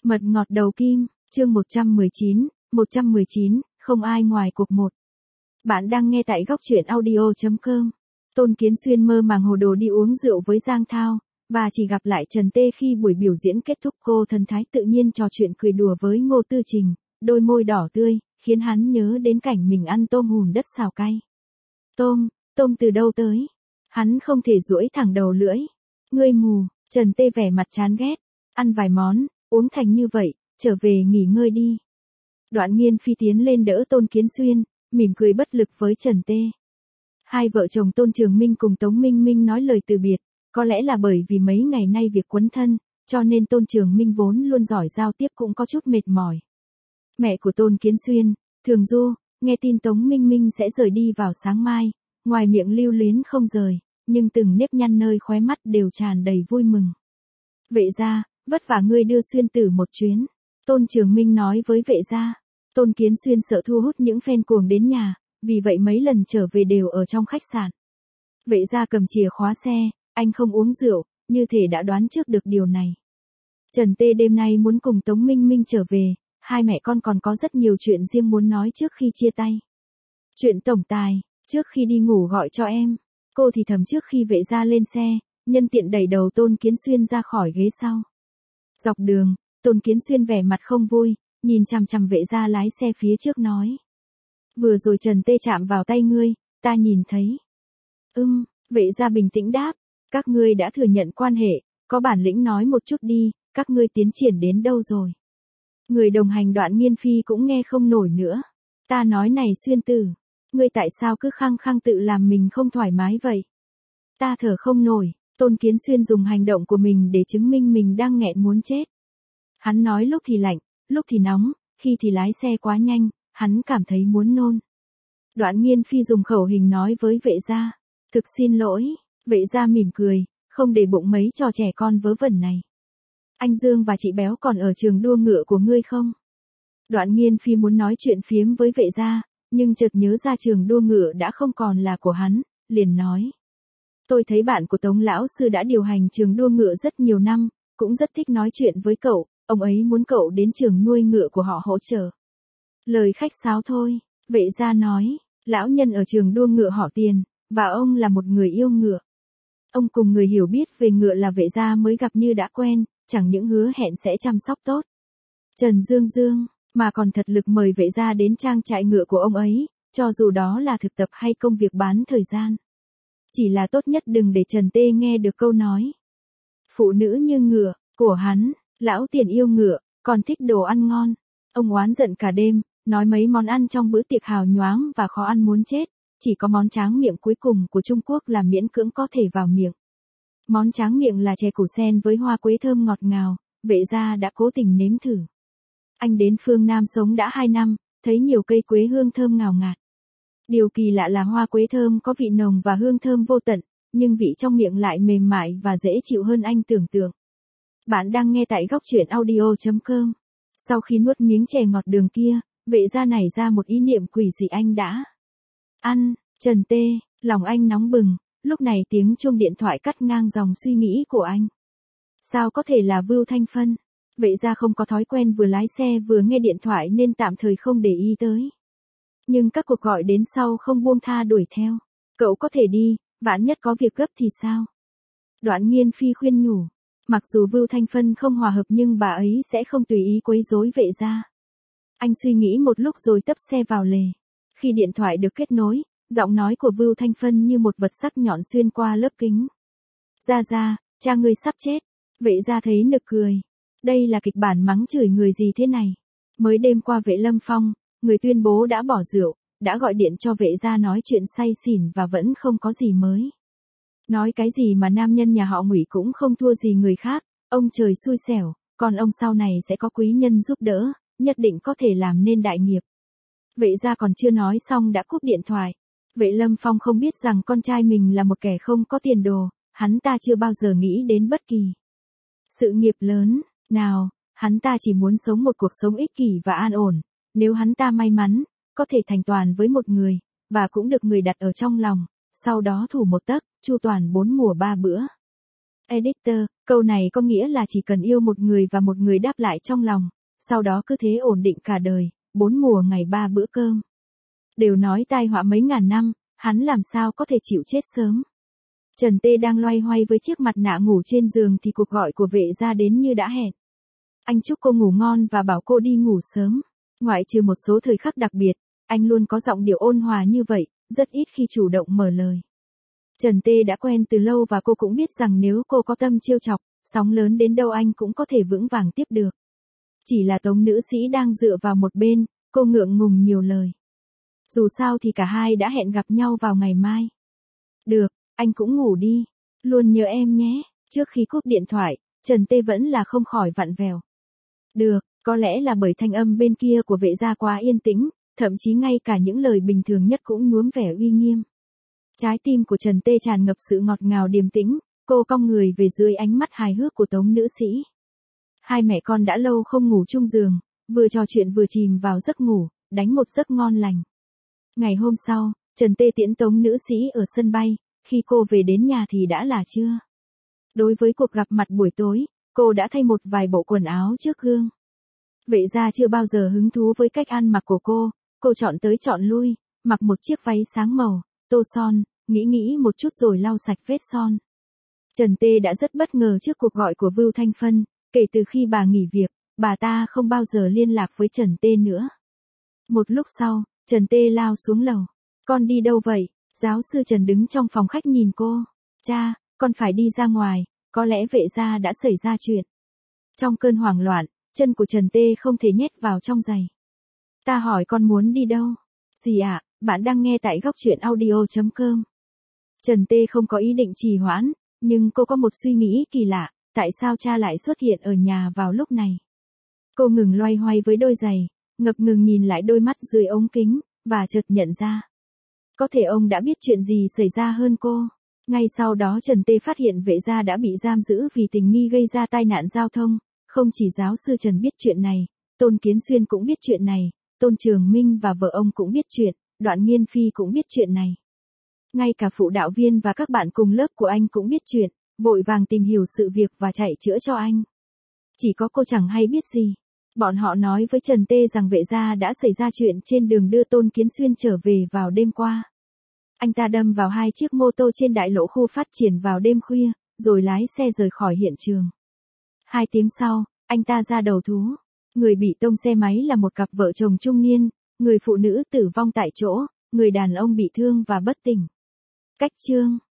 Mật ngọt đầu kim, chương 119, không ai ngoài cuộc một. Bạn đang nghe tại góc truyện audio.com. Tôn Kiến Xuyên mơ màng hồ đồ đi uống rượu với Giang Thao, và chỉ gặp lại Trần Tê khi buổi biểu diễn kết thúc. Cô thần thái tự nhiên trò chuyện cười đùa với Ngô Tư Trình, đôi môi đỏ tươi, khiến hắn nhớ đến cảnh mình ăn tôm hùm đất xào cay. Tôm từ đâu tới? Hắn không thể duỗi thẳng đầu lưỡi. Ngươi mù, Trần Tê vẻ mặt chán ghét. Ăn vài món, uống thành như vậy, trở về nghỉ ngơi đi. Đoạn Nghiên Phi tiến lên đỡ Tôn Kiến Xuyên, mỉm cười bất lực với Trần Tê. Hai vợ chồng Tôn Trường Minh cùng Tống Minh Minh nói lời từ biệt, có lẽ là bởi vì mấy ngày nay việc quấn thân, cho nên Tôn Trường Minh vốn luôn giỏi giao tiếp cũng có chút mệt mỏi. Mẹ của Tôn Kiến Xuyên, Thường Du, nghe tin Tống Minh Minh sẽ rời đi vào sáng mai, ngoài miệng lưu luyến không rời, nhưng từng nếp nhăn nơi khóe mắt đều tràn đầy vui mừng. Vệ gia, vất vả ngươi đưa Xuyên tử một chuyến, Tôn Trường Minh nói với vệ gia. Tôn Kiến Xuyên sợ thu hút những fan cuồng đến nhà, vì vậy mấy lần trở về đều ở trong khách sạn. Vệ gia cầm chìa khóa xe, anh không uống rượu, như thể đã đoán trước được điều này. Trần Tê đêm nay muốn cùng Tống Minh Minh trở về, hai mẹ con còn có rất nhiều chuyện riêng muốn nói trước khi chia tay. Chuyện tổng tài, trước khi đi ngủ gọi cho em, cô thì thầm trước khi vệ gia lên xe, nhân tiện đẩy đầu Tôn Kiến Xuyên ra khỏi ghế sau. Dọc đường, Tôn Kiến Xuyên vẻ mặt không vui, nhìn chằm chằm vệ gia lái xe phía trước nói. Vừa rồi Trần Tê chạm vào tay ngươi, ta nhìn thấy. Vệ gia bình tĩnh đáp, các ngươi đã thừa nhận quan hệ, có bản lĩnh nói một chút đi, các ngươi tiến triển đến đâu rồi. Người đồng hành Đoạn Nghiên Phi cũng nghe không nổi nữa. Ta nói này Xuyên tử, ngươi tại sao cứ khăng khăng tự làm mình không thoải mái vậy? Ta thở không nổi, Tôn Kiến Xuyên dùng hành động của mình để chứng minh mình đang nghẹn muốn chết. Hắn nói lúc thì lạnh, lúc thì nóng, khi thì lái xe quá nhanh, hắn cảm thấy muốn nôn. Đoạn Nghiên Phi dùng khẩu hình nói với vệ gia, thực xin lỗi, vệ gia mỉm cười, không để bụng mấy trò trẻ con vớ vẩn này. Anh Dương và chị Béo còn ở trường đua ngựa của ngươi không? Đoạn Nghiên Phi muốn nói chuyện phiếm với vệ gia, nhưng chợt nhớ ra trường đua ngựa đã không còn là của hắn, liền nói. Tôi thấy bạn của Tống lão sư đã điều hành trường đua ngựa rất nhiều năm, cũng rất thích nói chuyện với cậu, ông ấy muốn cậu đến trường nuôi ngựa của họ hỗ trợ. Lời khách sáo thôi, vệ gia nói, lão nhân ở trường đua ngựa họ Tiền, và ông là một người yêu ngựa. Ông cùng người hiểu biết về ngựa là vệ gia mới gặp như đã quen, chẳng những hứa hẹn sẽ chăm sóc tốt. Trần Dương, mà còn thật lực mời vệ gia đến trang trại ngựa của ông ấy, cho dù đó là thực tập hay công việc bán thời gian. Chỉ là tốt nhất đừng để Trần Tê nghe được câu nói. Phụ nữ như ngựa, của hắn, lão Tiền yêu ngựa, còn thích đồ ăn ngon. Ông oán giận cả đêm, nói mấy món ăn trong bữa tiệc hào nhoáng và khó ăn muốn chết, chỉ có món tráng miệng cuối cùng của Trung Quốc là miễn cưỡng có thể vào miệng. Món tráng miệng là chè củ sen với hoa quế thơm ngọt ngào, vệ gia đã cố tình nếm thử. Anh đến phương Nam sống đã 2 năm, thấy nhiều cây quế hương thơm ngào ngạt. Điều kỳ lạ là hoa quế thơm có vị nồng và hương thơm vô tận, nhưng vị trong miệng lại mềm mại và dễ chịu hơn anh tưởng tượng. Bạn đang nghe tại góc truyện audio.com. Sau khi nuốt miếng chè ngọt đường kia, vệ gia nảy ra một ý niệm quỷ dị anh đã ăn. Trần Tê, lòng anh nóng bừng, lúc này tiếng chuông điện thoại cắt ngang dòng suy nghĩ của anh. Sao có thể là Vưu Thanh Phân? Vệ gia không có thói quen vừa lái xe vừa nghe điện thoại nên tạm thời không để ý tới. Nhưng các cuộc gọi đến sau không buông tha đuổi theo. Cậu có thể đi, vạn nhất có việc gấp thì sao? Đoạn Nghiên Phi khuyên nhủ. Mặc dù Vưu Thanh Phân không hòa hợp nhưng bà ấy sẽ không tùy ý quấy rối vệ gia. Anh suy nghĩ một lúc rồi tấp xe vào lề. Khi điện thoại được kết nối, giọng nói của Vưu Thanh Phân như một vật sắc nhọn xuyên qua lớp kính. Gia, cha ngươi sắp chết. Vệ gia thấy nực cười. Đây là kịch bản mắng chửi người gì thế này? Mới đêm qua Vệ Lâm Phong, người tuyên bố đã bỏ rượu, đã gọi điện cho vệ gia nói chuyện say xỉn và vẫn không có gì mới. Nói cái gì mà nam nhân nhà họ Ngụy cũng không thua gì người khác, ông trời xui xẻo, còn ông sau này sẽ có quý nhân giúp đỡ, nhất định có thể làm nên đại nghiệp. Vệ gia còn chưa nói xong đã cúp điện thoại. Vệ Lâm Phong không biết rằng con trai mình là một kẻ không có tiền đồ, hắn ta chưa bao giờ nghĩ đến bất kỳ sự nghiệp lớn nào, hắn ta chỉ muốn sống một cuộc sống ích kỷ và an ổn. Nếu hắn ta may mắn, có thể thành toàn với một người, và cũng được người đặt ở trong lòng, sau đó thủ một tấc, chu toàn 4 mùa 3 bữa. Editor, Câu này có nghĩa là chỉ cần yêu một người và một người đáp lại trong lòng, sau đó cứ thế ổn định cả đời, 4 mùa ngày 3 bữa cơm. Đều nói tai họa mấy ngàn năm, hắn làm sao có thể chịu chết sớm. Trần Tê đang loay hoay với chiếc mặt nạ ngủ trên giường thì cuộc gọi của vệ gia đến như đã hẹn. Anh chúc cô ngủ ngon và bảo cô đi ngủ sớm. Ngoại trừ một số thời khắc đặc biệt, anh luôn có giọng điệu ôn hòa như vậy, rất ít khi chủ động mở lời. Trần Tê đã quen từ lâu và cô cũng biết rằng nếu cô có tâm trêu chọc, sóng lớn đến đâu anh cũng có thể vững vàng tiếp được. Chỉ là Tống nữ sĩ đang dựa vào một bên, cô ngượng ngùng nhiều lời. Dù sao thì cả hai đã hẹn gặp nhau vào ngày mai. Được, anh cũng ngủ đi. Luôn nhớ em nhé. Trước khi cúp điện thoại, Trần Tê vẫn là không khỏi vặn vẹo. Được, có lẽ là bởi thanh âm bên kia của vệ gia quá yên tĩnh, thậm chí ngay cả những lời bình thường nhất cũng nhuốm vẻ uy nghiêm. Trái tim của Trần Tê tràn ngập sự ngọt ngào điềm tĩnh, cô cong người về dưới ánh mắt hài hước của Tống nữ sĩ. Hai mẹ con đã lâu không ngủ chung giường, vừa trò chuyện vừa chìm vào giấc ngủ, đánh một giấc ngon lành. Ngày hôm sau, Trần Tê tiễn Tống nữ sĩ ở sân bay, khi cô về đến nhà thì đã là trưa. Đối với cuộc gặp mặt buổi tối, cô đã thay một vài bộ quần áo trước gương. Vệ gia chưa bao giờ hứng thú với cách ăn mặc của cô chọn tới chọn lui, mặc một chiếc váy sáng màu, tô son, nghĩ một chút rồi lau sạch vết son. Trần Tê đã rất bất ngờ trước cuộc gọi của Vưu Thanh Phân, kể từ khi bà nghỉ việc, bà ta không bao giờ liên lạc với Trần Tê nữa. Một lúc sau, Trần Tê lao xuống lầu. Con đi đâu vậy? Giáo sư Trần đứng trong phòng khách nhìn cô. Cha, con phải đi ra ngoài, có lẽ vệ gia đã xảy ra chuyện. Trong cơn hoảng loạn, chân của Trần Tê không thể nhét vào trong giày. Ta hỏi con muốn đi đâu? Gì ạ, bạn đang nghe tại góc truyện audio.com. Trần Tê không có ý định trì hoãn, nhưng cô có một suy nghĩ kỳ lạ, tại sao cha lại xuất hiện ở nhà vào lúc này? Cô ngừng loay hoay với đôi giày, ngập ngừng nhìn lại đôi mắt dưới ống kính, và chợt nhận ra. Có thể ông đã biết chuyện gì xảy ra hơn cô. Ngay sau đó Trần Tê phát hiện vệ gia đã bị giam giữ vì tình nghi gây ra tai nạn giao thông. Không chỉ giáo sư Trần biết chuyện này, Tôn Kiến Xuyên cũng biết chuyện này, Tôn Trường Minh và vợ ông cũng biết chuyện, Đoạn Nghiên Phi cũng biết chuyện này. Ngay cả phụ đạo viên và các bạn cùng lớp của anh cũng biết chuyện, vội vàng tìm hiểu sự việc và chạy chữa cho anh. Chỉ có cô chẳng hay biết gì. Bọn họ nói với Trần Tê rằng vệ gia đã xảy ra chuyện trên đường đưa Tôn Kiến Xuyên trở về vào đêm qua. Anh ta đâm vào 2 chiếc mô tô trên đại lộ khu phát triển vào đêm khuya, rồi lái xe rời khỏi hiện trường. 2 tiếng sau, anh ta ra đầu thú. Người bị tông xe máy là một cặp vợ chồng trung niên, người phụ nữ tử vong tại chỗ, người đàn ông bị thương và bất tỉnh. Cách chương